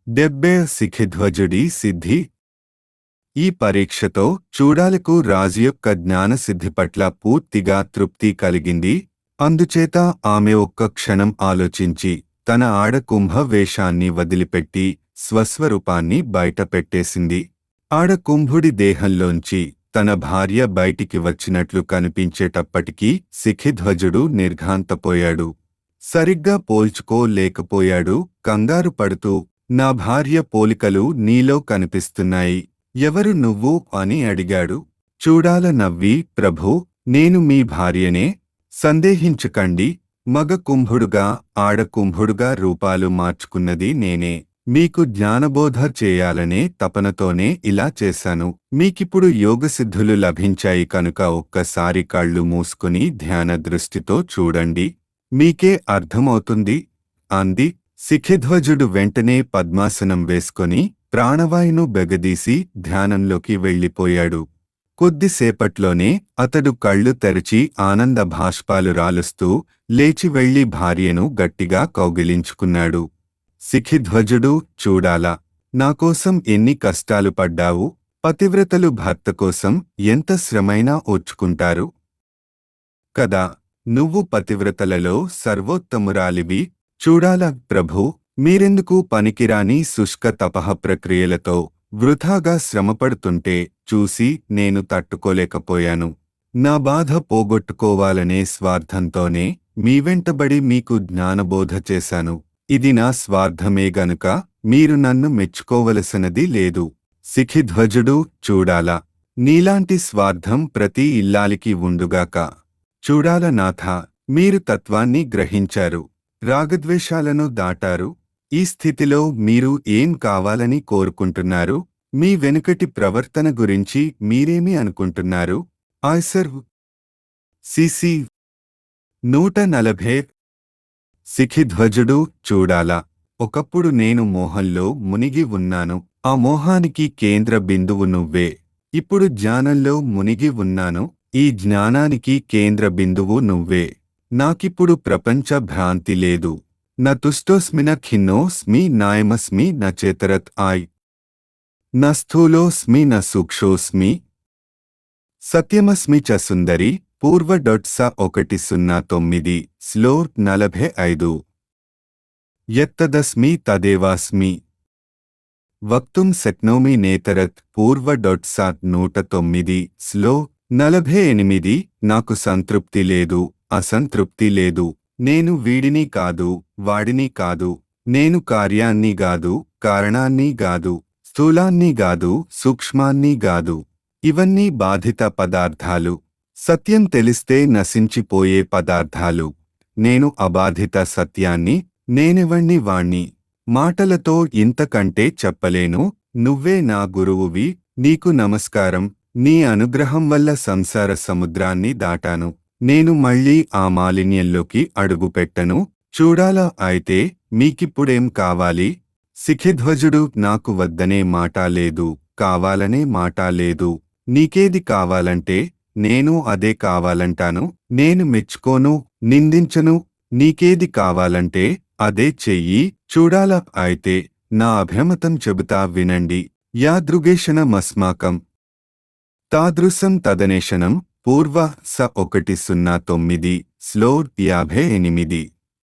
70 శిఖిధ్వజుడి సిద్ధి. ఈ పరీక్షతో చూడాలకు రాజు యొక్క జ్ఞానసిద్ధి పట్ల పూర్తిగా తృప్తి కలిగింది. అందుచేత ఆమె ఒక్క క్షణం ఆలోచించి తన ఆడకుంభ వేషాన్ని వదిలిపెట్టి స్వస్వరూపాన్ని బయటపెట్టేసింది. ఆడకుంభుడి దేహంలోంచి తన భార్య బయటికి వచ్చినట్లు కనిపించేటప్పటికీ శిఖిధ్వజుడు నిర్ఘాంతపోయాడు. సరిగ్గా పోల్చుకోలేకపోయాడు. కంగారు పడుతూ, నా భార్య పోలికలు నీలో కనిపిస్తున్నాయి, ఎవరు నువ్వు అని అడిగాడు. చూడాల నవ్వి, ప్రభూ, నేను మీ భార్యనే, సందేహించకండి. మగ కుంభుడుగా ఆడకుంభుడుగా రూపాలు మార్చుకున్నది నేనే. మీకు జ్ఞానబోధ చేయాలనే తపనతోనే ఇలా చేశాను. మీకిప్పుడు యోగసిద్ధులు లభించాయి కనుక ఒక్కసారి కళ్ళు మూసుకుని ధ్యాన దృష్టితో చూడండి, మీకే అర్థమవుతుంది అంది. శిఖిధ్వజుడు వెంటనే పద్మాసనం వేసుకొని ప్రాణవాయును బెగదీసి ధ్యానంలోకి వెళ్ళిపోయాడు. కొద్దిసేపట్లోనే అతడు కళ్ళు తెరిచి ఆనంద భాష్పాలు రాలుస్తూ లేచి వెళ్లి భార్యను గట్టిగా కౌగిలించుకున్నాడు. శిఖిధ్వజుడు, చూడాలా, నాకోసం ఎన్ని కష్టాలు పడ్డావు. పతివ్రతలు భర్త కోసం ఎంత శ్రమైనా ఓర్చుకుంటారు కదా. నువ్వు పతివ్రతలలో సర్వోత్తమురాలివి. చూడాల ప్రభూ, మీరెందుకు పనికిరాని శుష్క తపః ప్రక్రియలతో వృథాగా శ్రమపడుతుంటే చూసి నేను తట్టుకోలేకపోయాను. నా బాధ పోగొట్టుకోవాలనే స్వార్థంతోనే మీ వెంటబడి మీకు జ్ఞానబోధ చేశాను. ఇది నా స్వార్థమే గనుక మీరు నన్ను మెచ్చుకోవలసినది లేదు. శిఖిధ్వజుడు, చూడాలా, నీలాంటి స్వార్థం ప్రతి ఇల్లాలికి ఉండుగాక. చూడాల నాథ, మీరు తత్వాన్ని గ్రహించారు, రాగద్వేషాలను దాటారు. ఈ స్థితిలో మీరు ఏం కావాలని కోరుకుంటున్నారు? మీ వెనుకటి ప్రవర్తన గురించి మీరేమి అనుకుంటున్నారు? ఆయ్సర్ సిసి 140. శిఖిధ్వజుడు, చూడాలా, ఒకప్పుడు నేను మోహంలో మునిగి ఉన్నాను. ఆ మోహానికి కేంద్ర బిందువు నువ్వే. ఇప్పుడు జ్ఞానంలో మునిగి ఉన్నాను. ఈ జ్ఞానానికి కేంద్ర బిందువు నువ్వే. నాకిప్పుడు ప్రపంచ భ్రాంతి లేదు. న తుష్టోస్మి న ఖిన్నోస్మి నాయమస్మి న చేతరత్ ఆయ్ న స్థూలోస్మి న సూక్షోస్మి సత్యమస్మి చ సుందరి. పూర్వ .స 109 స్లో 45. యత్తదస్మి తదేవాస్మి వక్తుం శక్నోమి నేతరత్. పూర్వ .స 109 స్లో 48. నాకు సంతృప్తి లేదు, అసంతృప్తి లేదు. నేను వీడిని కాదు, వాడిని కాదు. నేను కార్యాన్ని గాదు, కారణాన్ని గాదు, స్థూలాన్ని గాదు, సూక్ష్మాన్ని గాదు. ఇవన్నీ బాధిత పదార్థాలు, సత్యం తెలిస్తే నశించిపోయే పదార్థాలు. నేను అబాధిత సత్యాన్ని, నేనెవణ్ణి వాణ్ణి. మాటలతో ఇంతకంటే చెప్పలేను. నువ్వే నా గురువువి, నీకు నమస్కారం. నీ అనుగ్రహం వల్ల సంసార సముద్రాన్ని దాటాను. నేను మళ్ళీ ఆ మాలిన్యంలోకి అడుగుపెట్టను. చూడాలా, అయితే మీకిప్పుడేం కావాలి? శిఖిధ్వజుడు, నాకు వద్దనే మాట లేదు, కావాలనే మాట లేదు. నీకేది కావాలంటే నేను అదే కావాలంటాను. నేను మెచ్చుకోను, నిందించను. నీకేది కావాలంటే అదే చెయ్యి. చూడాలా, అయితే నా అభిమతం చెబుతా వినండి. యాదృగేషణమస్మాకం తాదృశం తదనేషణం. పూర్వ .స 109 స్లో 58.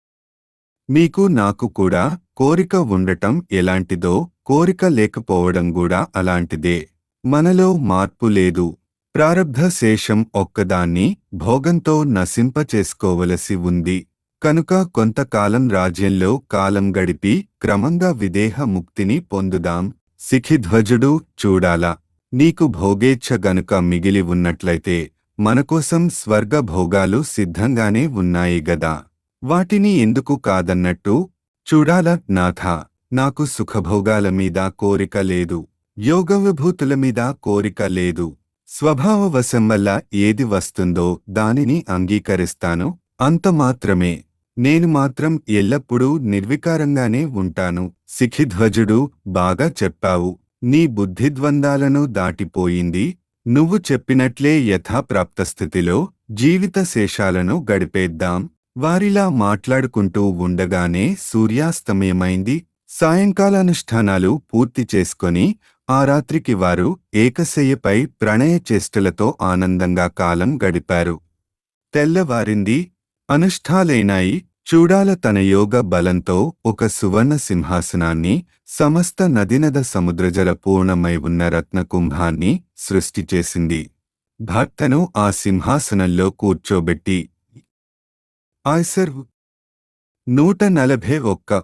మీకు నాకు కూడా కోరిక ఉండటం ఎలాంటిదో కోరిక లేకపోవడం కూడా అలాంటిదే. మనలో మార్పు లేదు. ప్రారబ్ధ శేషం ఒక్కదాన్ని భోగంతో నశింపచేసుకోవలసి ఉంది. కనుక కొంతకాలం రాజ్యంలో కాలం గడిపి క్రమంగా విదేహ ముక్తిని పొందుదాం. శిఖిధ్వజుడు, చూడాలా, నీకు భోగేచ్ఛ గనుక మిగిలి ఉన్నట్లయితే మనకోసం స్వర్గ భోగాలు సిద్ధంగానే ఉన్నాయి గదా, వాటిని ఎందుకు కాదన్నట్టు? చూడాలా నాథా, నాకు సుఖభోగాల మీద కోరిక లేదు, యోగవిభూతుల మీద కోరిక లేదు. స్వభావవశం వల్ల ఏది వస్తుందో దానిని అంగీకరిస్తాను, అంత మాత్రమే. నేను మాత్రం ఎల్లప్పుడూ నిర్వికారంగానే ఉంటాను. శిఖిధ్వజుడు, బాగా చెప్పావు. నీ బుద్ధిద్వందాలను దాటిపోయింది. నువ్వు చెప్పినట్లే యథాప్రాప్తస్థితిలో జీవిత శేషాలను గడిపేద్దాం. వారిలా మాట్లాడుకుంటూ ఉండగానే సూర్యాస్తమయమైంది. సాయంకాలానుష్ఠానాలు పూర్తి చేసుకొని ఆ రాత్రికి వారు ఏకశయ్యపై ప్రణయ చేష్టలతో ఆనందంగా కాలం గడిపారు. తెల్లవారింది. అనుష్ఠాలైనాయి. చూడాల తన యోగ బలంతో ఒక సువర్ణ సింహాసనాన్ని, సమస్త నదినద సముద్రజల పూర్ణమై ఉన్న రత్నకుంభాన్ని సృష్టి చేసింది. భర్తను ఆ సింహాసనంలో కూర్చోబెట్టి ఆయ్సర్ 141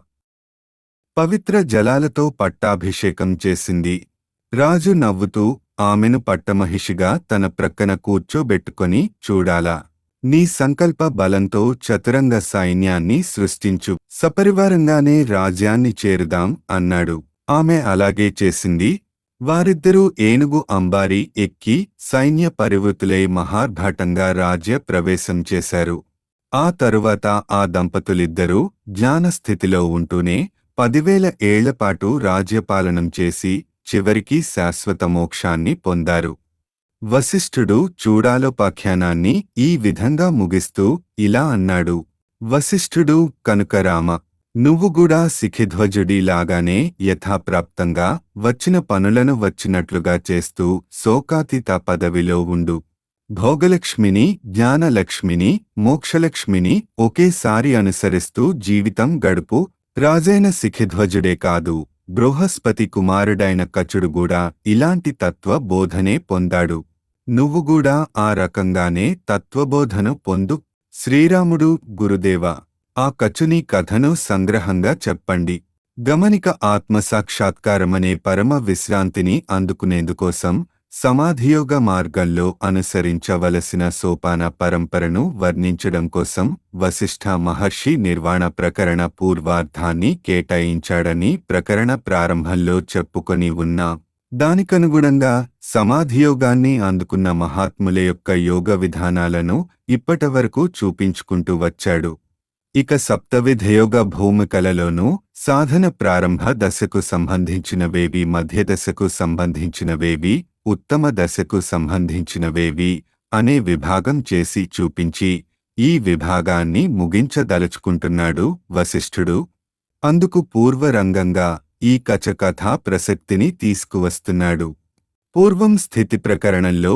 పవిత్ర జలాలతో పట్టాభిషేకం చేసింది. రాజు నవ్వుతూ ఆమెను పట్టమహిషిగా తన ప్రక్కన కూర్చోబెట్టుకొని చూడాలా, నీ సంకల్ప బలంతో చతురంగ సైన్యాన్ని సృష్టించు, సపరివారంగానే రాజ్యాన్ని చేరుదాం అన్నాడు. ఆమె అలాగే చేసింది. వారిద్దరూ ఏనుగు అంబారి ఎక్కి సైన్య పరివృతులై మహార్భాటంగా రాజ్య ప్రవేశం చేశారు. ఆ తరువాత ఆ దంపతులిద్దరూ జ్ఞానస్థితిలో ఉంటూనే 10,000 ఏళ్లపాటు రాజ్యపాలనం చేసి చివరికి శాశ్వత మోక్షాన్ని పొందారు. వశిష్ఠుడు చూడాలోపాఖ్యానాన్ని ఈ విధంగా ముగిస్తూ ఇలా అన్నాడు. వశిష్ఠుడు కనుక రామ, నువ్వు కూడా శిఖిధ్వజుడిలాగానే యథాప్రాప్తంగా వచ్చిన పనులను వచ్చినట్లుగా చేస్తూ శోకాతీత పదవిలో ఉండు. భోగలక్ష్మిని, జ్ఞానలక్ష్మిని, మోక్షలక్ష్మిని ఒకేసారి అనుసరిస్తూ జీవితం గడుపు. రాజైన శిఖిధ్వజుడే కాదు, బృహస్పతి కుమారుడైన కచుడు కూడా ఇలాంటి తత్వ బోధనే పొందాడు. నువ్వు కూడా ఆ రకంగానే తత్వబోధను పొందు. శ్రీరాముడు గురుదేవ, ఆ కచుని కథను సంగ్రహంగా చెప్పండి. గమనిక ఆత్మసాక్షాత్కారమనే పరమ విశ్రాంతిని అందుకునేందుకోసం సమాధియోగ మార్గంలో అనుసరించవలసిన సోపాన పరంపరను వర్ణించడం కోసం వశిష్ఠ మహర్షి నిర్వాణ ప్రకరణ పూర్వార్ధాన్ని కేటాయించాడని ప్రకరణ ప్రారంభంలో చెప్పుకొని ఉన్నా. దానికనుగుణంగా సమాధియోగాన్ని అందుకున్న మహాత్ముల యొక్క యోగ విధానాలను ఇప్పటివరకు చూపించుకుంటూ వచ్చాడు. ఇక సప్తవిధయోగ భూమికలలోనూ సాధన ప్రారంభ దశకు సంబంధించినవేవి, మధ్యదశకు సంబంధించినవేవి, ఉత్తమ దశకు సంబంధించినవేవి అనే విభాగం చేసి చూపించి ఈ విభాగాన్ని ముగించదలుచుకుంటున్నాడు వశిష్ఠుడు. అందుకు పూర్వరంగంగా ఈ కచకథా ప్రసక్తిని తీసుకువస్తున్నాడు. పూర్వం స్థితి ప్రకరణంలో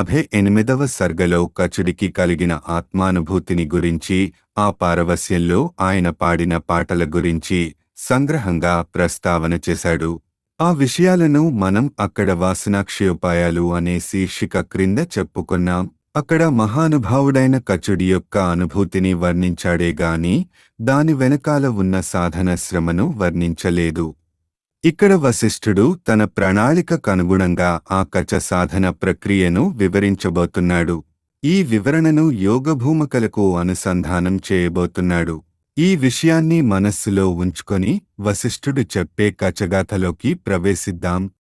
58వ సర్గలో కచుడికి కలిగిన ఆత్మానుభూతిని గురించి, ఆ పారవస్యంలో ఆయన పాడిన పాటల గురించి సంగ్రహంగా ప్రస్తావన చేశాడు. ఆ విషయాలను మనం అక్కడ వాసనాక్షయోపాయాలు అనే శీర్షిక క్రింద చెప్పుకున్నాం. అక్కడ మహానుభావుడైన కచుడి యొక్క అనుభూతిని వర్ణించాడే గాని దాని వెనకాల ఉన్న సాధన శ్రమను వర్ణించలేదు. ఇక్కడ వశిష్ఠుడు తన ప్రణాళికకనుగుణంగా ఆ కచ సాధన ప్రక్రియను వివరించబోతున్నాడు. ఈ వివరణను యోగభూమికలకు అనుసంధానం చేయబోతున్నాడు. ఈ విషయాన్ని మనస్సులో ఉంచుకొని వశిష్ఠుడు చెప్పే కచగాథలోకి ప్రవేశిద్దాం.